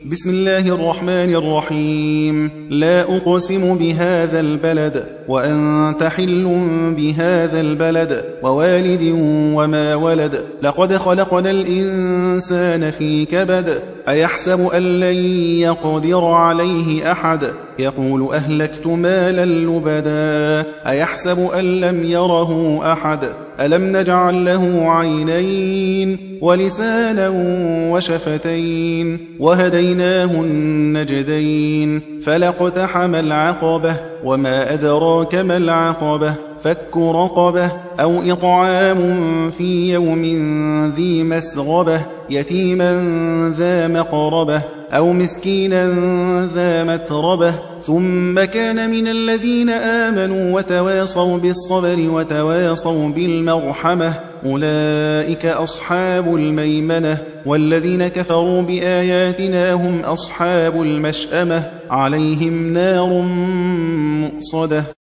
بسم الله الرحمن الرحيم. لا أقسم بهذا البلد وأنت حل بهذا البلد ووالد وما ولد. لقد خلقنا الإنسان في كبد. أيحسب أن لن يقدر عليه أحد يقول أهلكت مالا لبدا. أيحسب أن لم يره أحد ألم نجعل له عينين ولسانا وشفتين وهديناه النجدين. فلاقتحم العقبة وما أدراك ما العقبة فك رقبة أو إطعام في يوم ذي مسغبة يتيما ذا مقربة أو مسكينا ذا متربة ثم كان من الذين آمنوا وتواصوا بالصبر وتواصوا بالمرحمة أولئك أصحاب الميمنة. والذين كفروا بآياتنا هم أصحاب المشأمة عليهم نار مؤصدة.